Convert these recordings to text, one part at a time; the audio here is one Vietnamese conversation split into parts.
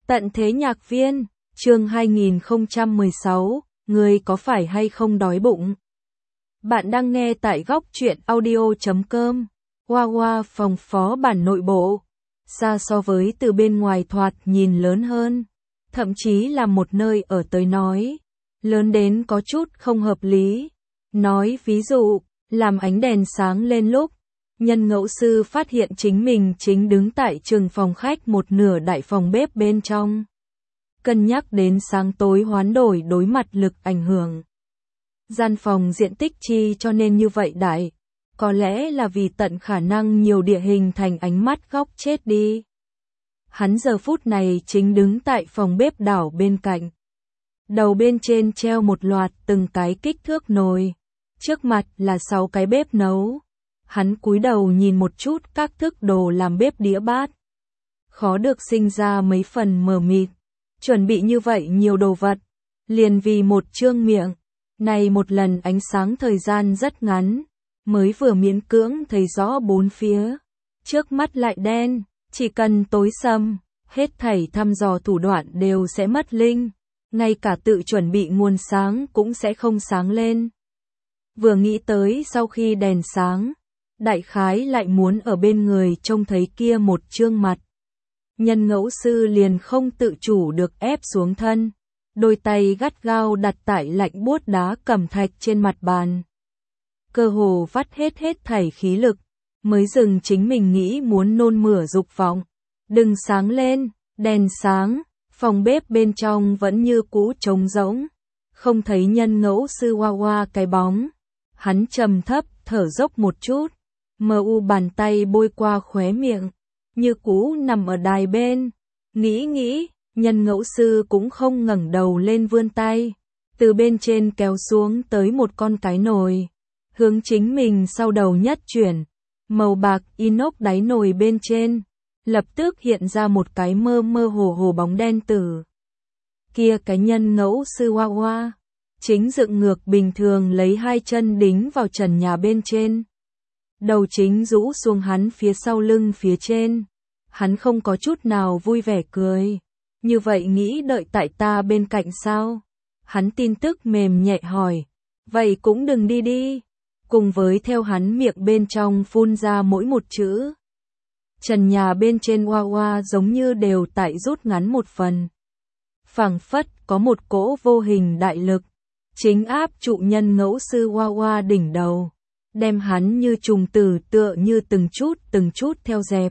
Tận thế nhạc viên, chương 2016, người có phải hay không đói bụng? Bạn đang nghe tại góc truyện audio.com. Wawa phòng phó bản nội bộ, xa so với từ bên ngoài thoạt nhìn lớn hơn, thậm chí là một nơi ở tới nói, lớn đến có chút không hợp lý. Nói ví dụ, làm ánh đèn sáng lên lúc, nhân ngẫu sư phát hiện chính mình chính đứng tại trường phòng khách một nửa đại phòng bếp bên trong. Cân nhắc đến sáng tối hoán đổi đối mặt lực ảnh hưởng. Gian phòng diện tích chi cho nên như vậy đại, có lẽ là vì tận khả năng nhiều địa hình thành ánh mắt góc chết đi. Hắn giờ phút này chính đứng tại phòng bếp đảo bên cạnh. Đầu bên trên treo một loạt từng cái kích thước nồi. Trước mặt là 6 cái bếp nấu. Hắn cúi đầu nhìn một chút các thức đồ làm bếp đĩa bát. Khó được sinh ra mấy phần mờ mịt. Chuẩn bị như vậy nhiều đồ vật, liền vì một trương miệng. Này một lần ánh sáng thời gian rất ngắn, mới vừa miễn cưỡng thấy rõ bốn phía. Trước mắt lại đen, chỉ cần tối sầm, hết thảy thăm dò thủ đoạn đều sẽ mất linh. Ngay cả tự chuẩn bị nguồn sáng cũng sẽ không sáng lên. Vừa nghĩ tới sau khi đèn sáng, đại khái lại muốn ở bên người trông thấy kia một trương mặt. Nhân ngẫu sư liền không tự chủ được ép xuống thân, đôi tay gắt gao đặt tại lạnh buốt đá cẩm thạch trên mặt bàn. Cơ hồ vắt hết thảy khí lực, mới dừng chính mình nghĩ muốn nôn mửa dục vọng. Đừng sáng lên, đèn sáng, phòng bếp bên trong vẫn như cũ trống rỗng, không thấy nhân ngẫu sư Wawa cái bóng. Hắn trầm thấp thở dốc một chút, mờ u bàn tay bôi qua khóe miệng, như cũ nằm ở đài bên. Nghĩ, nhân ngẫu sư cũng không ngẩng đầu lên vươn tay, từ bên trên kéo xuống tới một con cái nồi, hướng chính mình sau đầu nhất chuyển, màu bạc inox đáy nồi bên trên, lập tức hiện ra một cái mơ hồ bóng đen tử. Kia cái nhân ngẫu sư Wawa, chính dựng ngược bình thường lấy hai chân đính vào trần nhà bên trên. Đầu chính rũ xuống hắn phía sau lưng phía trên. Hắn không có chút nào vui vẻ cười. Như vậy nghĩ đợi tại ta bên cạnh sao? Hắn tin tức mềm nhẹ hỏi. Vậy cũng đừng đi. Cùng với theo hắn miệng bên trong phun ra mỗi một chữ. Trần nhà bên trên Wawa giống như đều tại rút ngắn một phần. Phảng phất có một cỗ vô hình đại lực, chính áp trụ nhân ngẫu sư Wawa đỉnh đầu, đem hắn như trùng tử tựa như từng chút theo dẹp.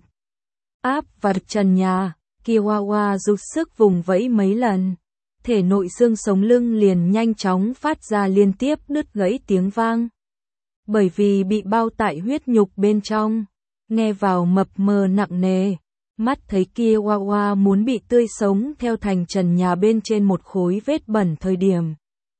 Áp vào trần nhà, kia Wawa rụt sức vùng vẫy mấy lần, thể nội xương sống lưng liền nhanh chóng phát ra liên tiếp đứt gãy tiếng vang. Bởi vì bị bao tại huyết nhục bên trong, nghe vào mập mờ nặng nề, mắt thấy kia Wawa muốn bị tươi sống theo thành trần nhà bên trên một khối vết bẩn thời điểm.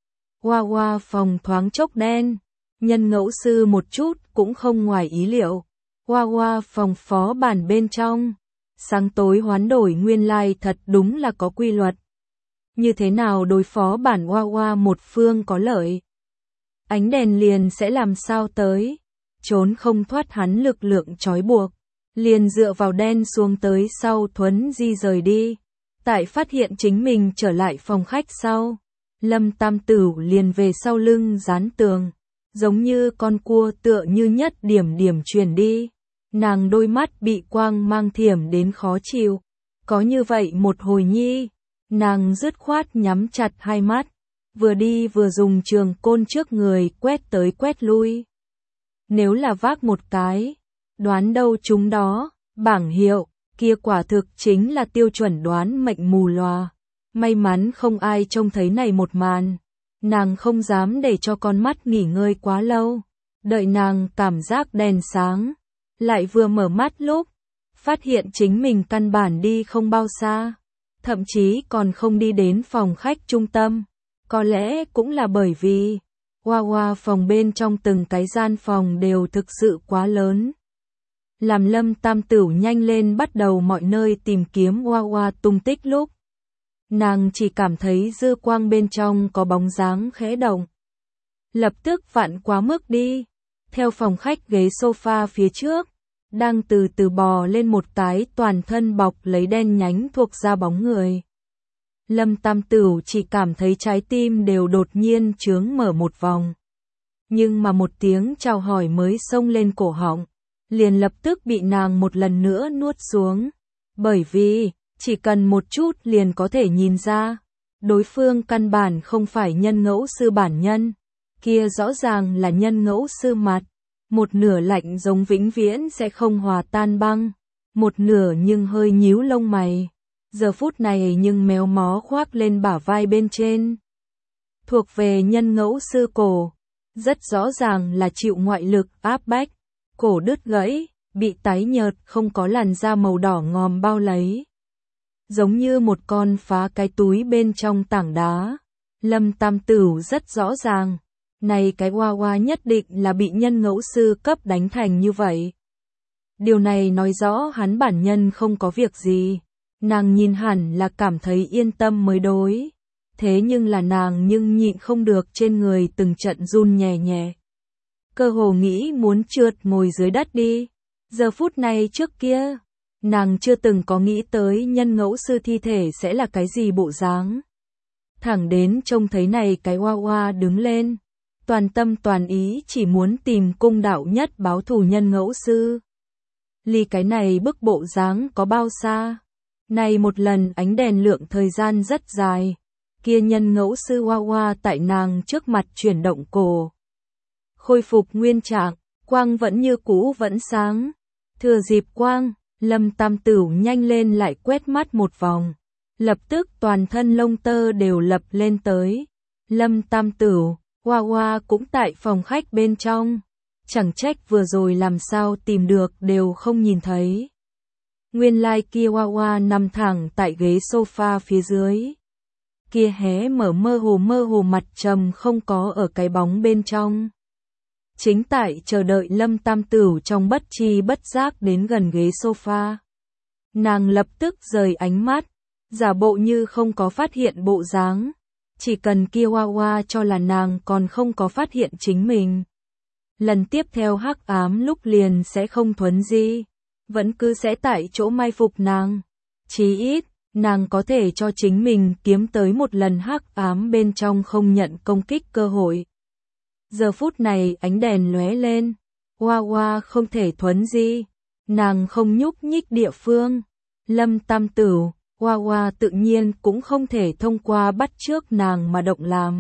Wawa phòng thoáng chốc đen, nhân ngẫu sư một chút cũng không ngoài ý liệu. Wawa phòng phó bản bên trong, sáng tối hoán đổi nguyên lai thật đúng là có quy luật. Như thế nào đối phó bản Wawa một phương có lợi, ánh đèn liền sẽ làm sao tới, trốn không thoát hắn lực lượng trói buộc, liền dựa vào đen xuống tới sau thuấn di rời đi. Tại phát hiện chính mình trở lại phòng khách sau, Lâm Tam Tửu liền về sau lưng dán tường, giống như con cua tựa như nhất điểm chuyển đi. Nàng đôi mắt bị quang mang thiểm đến khó chịu. Có như vậy một hồi nhi, nàng dứt khoát nhắm chặt hai mắt, vừa đi vừa dùng trường côn trước người quét tới quét lui. Nếu là vác một cái, đoán đâu chúng đó, bảng hiệu, kia quả thực chính là tiêu chuẩn đoán mệnh mù lòa. May mắn không ai trông thấy này một màn. Nàng không dám để cho con mắt nghỉ ngơi quá lâu. Đợi nàng cảm giác đèn sáng, lại vừa mở mắt lúc, phát hiện chính mình căn bản đi không bao xa, thậm chí còn không đi đến phòng khách trung tâm. Có lẽ cũng là bởi vì Wawa phòng bên trong từng cái gian phòng đều thực sự quá lớn. Làm Lâm Tam Tửu nhanh lên bắt đầu mọi nơi tìm kiếm Wawa tung tích lúc, nàng chỉ cảm thấy dư quang bên trong có bóng dáng khẽ động. Lập tức vặn quá mức đi, theo phòng khách ghế sofa phía trước, đang từ từ bò lên một cái toàn thân bọc lấy đen nhánh thuộc da bóng người. Lâm Tam Tửu chỉ cảm thấy trái tim đều đột nhiên chướng mở một vòng. Nhưng mà một tiếng chào hỏi mới xông lên cổ họng, liền lập tức bị nàng một lần nữa nuốt xuống. Bởi vì, chỉ cần một chút liền có thể nhìn ra, đối phương căn bản không phải nhân ngẫu sư bản nhân, kia rõ ràng là nhân ngẫu sư mặt, một nửa lạnh giống vĩnh viễn sẽ không hòa tan băng, một nửa nhưng hơi nhíu lông mày, giờ phút này nhưng méo mó khoác lên bả vai bên trên. Thuộc về nhân ngẫu sư cổ, rất rõ ràng là chịu ngoại lực áp bách, cổ đứt gãy, bị tái nhợt không có làn da màu đỏ ngòm bao lấy. Giống như một con phá cái túi bên trong tảng đá. Lâm Tam Tửu rất rõ ràng, này cái hoa hoa nhất định là bị nhân ngẫu sư cấp đánh thành như vậy. Điều này nói rõ hắn bản nhân không có việc gì, nàng nhìn hẳn là cảm thấy yên tâm mới đối. Thế nhưng là nàng nhưng nhịn không được trên người từng trận run nhẹ nhẹ. Cơ hồ nghĩ muốn trượt ngồi dưới đất đi. Giờ phút này trước kia, nàng chưa từng có nghĩ tới nhân ngẫu sư thi thể sẽ là cái gì bộ dáng. Thẳng đến trông thấy này cái hoa hoa đứng lên, toàn tâm toàn ý chỉ muốn tìm cung đạo nhất báo thù nhân ngẫu sư. Ly cái này bức bộ dáng có bao xa? Này một lần ánh đèn lượng thời gian rất dài, kia nhân ngẫu sư hoa hoa tại nàng trước mặt chuyển động cổ. Khôi phục nguyên trạng, quang vẫn như cũ vẫn sáng. Thừa dịp quang, Lâm Tam Tửu nhanh lên lại quét mắt một vòng. Lập tức toàn thân lông tơ đều lập lên tới. Lâm Tam Tửu, hoa hoa cũng tại phòng khách bên trong. Chẳng trách vừa rồi làm sao tìm được đều không nhìn thấy. Nguyên lai kia hoa hoa nằm thẳng tại ghế sofa phía dưới. Kia hé mở mơ hồ mặt trầm không có ở cái bóng bên trong. Chính tại chờ đợi Lâm Tam Tửu trong bất tri bất giác đến gần ghế sofa. Nàng lập tức rời ánh mắt, giả bộ như không có phát hiện bộ dáng. Chỉ cần kia hoa hoa cho là nàng còn không có phát hiện chính mình. Lần tiếp theo hắc ám lúc liền sẽ không thuấn di, vẫn cứ sẽ tại chỗ mai phục nàng. Chí ít, nàng có thể cho chính mình kiếm tới một lần hắc ám bên trong không nhận công kích cơ hội. Giờ phút này ánh đèn lóe lên, hoa hoa không thể thuấn di, nàng không nhúc nhích địa phương. Lâm Tam Tửu, hoa hoa tự nhiên cũng không thể thông qua bắt chước nàng mà động làm.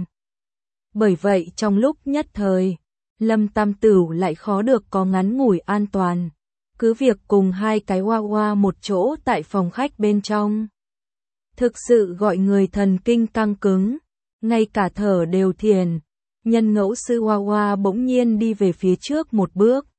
Bởi vậy trong lúc nhất thời, Lâm Tam Tửu lại khó được có ngắn ngủi an toàn. Cứ việc cùng hai cái hoa hoa một chỗ tại phòng khách bên trong. Thực sự gọi người thần kinh căng cứng, ngay cả thở đều thiền. Nhân ngẫu sư hoa hoa bỗng nhiên đi về phía trước một bước.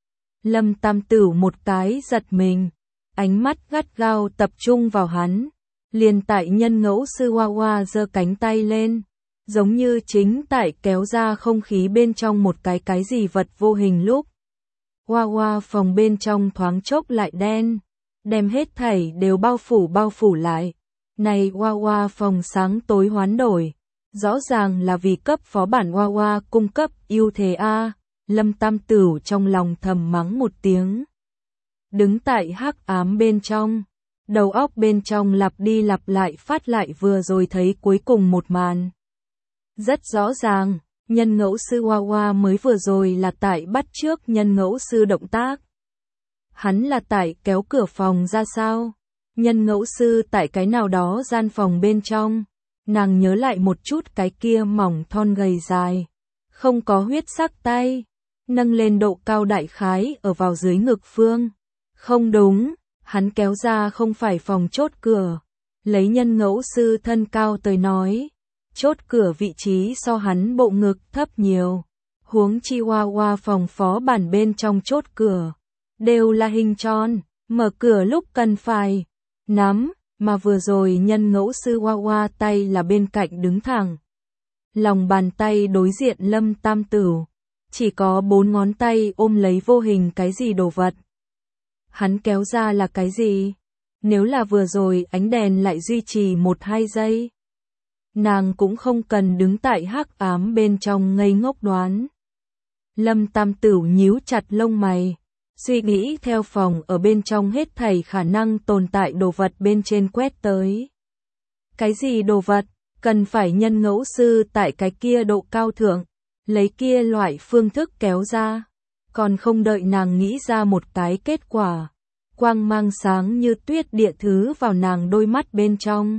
Lâm Tam Tửu một cái giật mình, ánh mắt gắt gao tập trung vào hắn. Liền tại nhân ngẫu sư hoa hoa giơ cánh tay lên, giống như chính tại kéo ra không khí bên trong một cái gì vật vô hình lúc. Hoa hoa phòng bên trong thoáng chốc lại đen, đem hết thảy đều bao phủ lại. Này hoa hoa phòng sáng tối hoán đổi, rõ ràng là vì cấp phó bản hoa hoa cung cấp ưu thế a. Lâm Tam Tửu trong lòng thầm mắng một tiếng. Đứng tại hắc ám bên trong, đầu óc bên trong lặp đi lặp lại phát lại vừa rồi thấy cuối cùng một màn. Rất rõ ràng, nhân ngẫu sư hoa hoa mới vừa rồi là tại bắt chước nhân ngẫu sư động tác. Hắn là tại kéo cửa phòng ra sao? Nhân ngẫu sư tại cái nào đó gian phòng bên trong. Nàng nhớ lại một chút cái kia mỏng thon gầy dài, không có huyết sắc tay, nâng lên độ cao đại khái ở vào dưới ngực phương. Không đúng, hắn kéo ra không phải phòng chốt cửa. Lấy nhân ngẫu sư thân cao tới nói, chốt cửa vị trí so hắn bộ ngực thấp nhiều. Huống chi hoa hoa phòng phó bản bên trong chốt cửa, đều là hình tròn, mở cửa lúc cần phải nắm, mà vừa rồi nhân ngẫu sư hoa hoa tay là bên cạnh đứng thẳng. Lòng bàn tay đối diện Lâm Tam Tửu, chỉ có 4 ngón tay ôm lấy vô hình cái gì đồ vật. Hắn kéo ra là cái gì? Nếu là vừa rồi ánh đèn lại duy trì 1-2 giây, nàng cũng không cần đứng tại hắc ám bên trong ngây ngốc đoán. Lâm Tam Tửu nhíu chặt lông mày, suy nghĩ theo phòng ở bên trong hết thảy khả năng tồn tại đồ vật bên trên quét tới. Cái gì đồ vật, cần phải nhân ngẫu sư tại cái kia độ cao thượng, lấy kia loại phương thức kéo ra. Còn không đợi nàng nghĩ ra một cái kết quả, quang mang sáng như tuyết địa thứ vào nàng đôi mắt bên trong.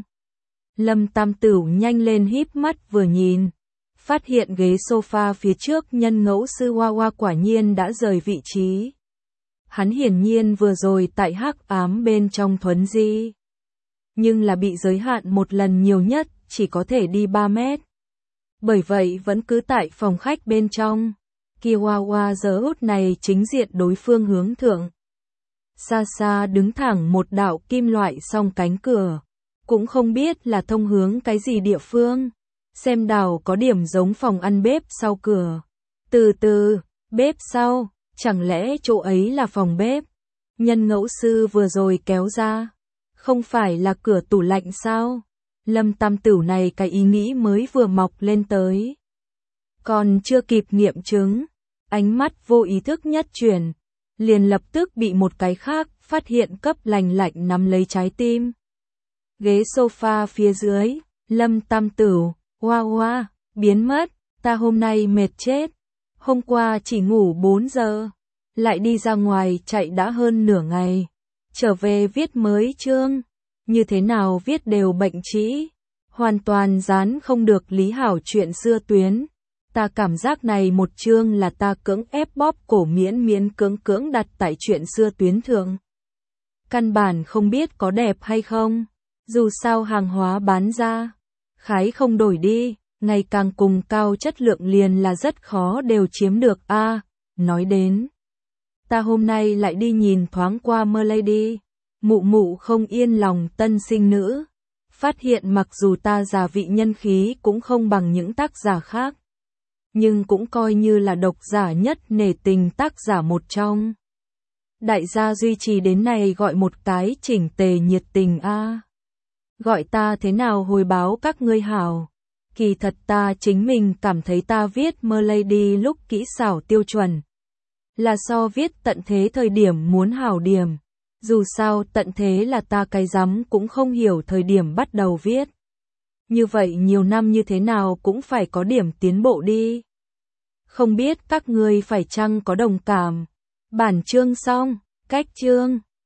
Lâm Tam Tửu nhanh lên híp mắt vừa nhìn, phát hiện ghế sofa phía trước nhân ngẫu sư Hoa Hoa quả nhiên đã rời vị trí. Hắn hiển nhiên vừa rồi tại hắc ám bên trong thuấn di, nhưng là bị giới hạn một lần nhiều nhất, chỉ có thể đi 3 mét. Bởi vậy vẫn cứ tại phòng khách bên trong, kia Hoa Hoa giờ hút này chính diện đối phương hướng thượng. Xa xa đứng thẳng một đạo kim loại song cánh cửa, cũng không biết là thông hướng cái gì địa phương. Xem đảo có điểm giống phòng ăn bếp sau cửa. Từ từ, bếp sau, chẳng lẽ chỗ ấy là phòng bếp? Nhân ngẫu sư vừa rồi kéo ra, không phải là cửa tủ lạnh sao? Lâm Tam Tửu này cái ý nghĩ mới vừa mọc lên tới. Còn chưa kịp nghiệm chứng, ánh mắt vô ý thức nhất chuyển, liền lập tức bị một cái khác phát hiện cấp lành lạnh nắm lấy trái tim. Ghế sofa phía dưới, Lâm Tam Tửu, Hoa Hoa, biến mất, ta hôm nay mệt chết. Hôm qua chỉ ngủ 4 giờ, lại đi ra ngoài chạy đã hơn nửa ngày. Trở về viết mới chương, như thế nào viết đều bệnh trĩ. Hoàn toàn dán không được Lý Hảo chuyện xưa tuyến. Ta cảm giác này một chương là ta cưỡng ép bóp cổ miễn miễn cưỡng đặt tại chuyện xưa tuyến thượng. Căn bản không biết có đẹp hay không. Dù sao hàng hóa bán ra, khái không đổi đi, ngày càng cùng cao chất lượng liền là rất khó đều chiếm được a. Nói đến, ta hôm nay lại đi nhìn thoáng qua Merlady, mụ mụ không yên lòng tân sinh nữ, phát hiện mặc dù ta giả vị nhân khí cũng không bằng những tác giả khác, nhưng cũng coi như là độc giả nhất nể tình tác giả một trong. Đại gia duy trì đến này gọi một cái chỉnh tề nhiệt tình a. Gọi ta thế nào hồi báo các ngươi hảo. Kỳ thật ta chính mình cảm thấy ta viết Merlady lúc kỹ xảo tiêu chuẩn, là so viết tận thế thời điểm muốn hảo điểm. Dù sao tận thế là ta cái rắm cũng không hiểu thời điểm bắt đầu viết. Như vậy nhiều năm như thế nào cũng phải có điểm tiến bộ đi. Không biết các ngươi phải chăng có đồng cảm. Bản chương xong, cách chương.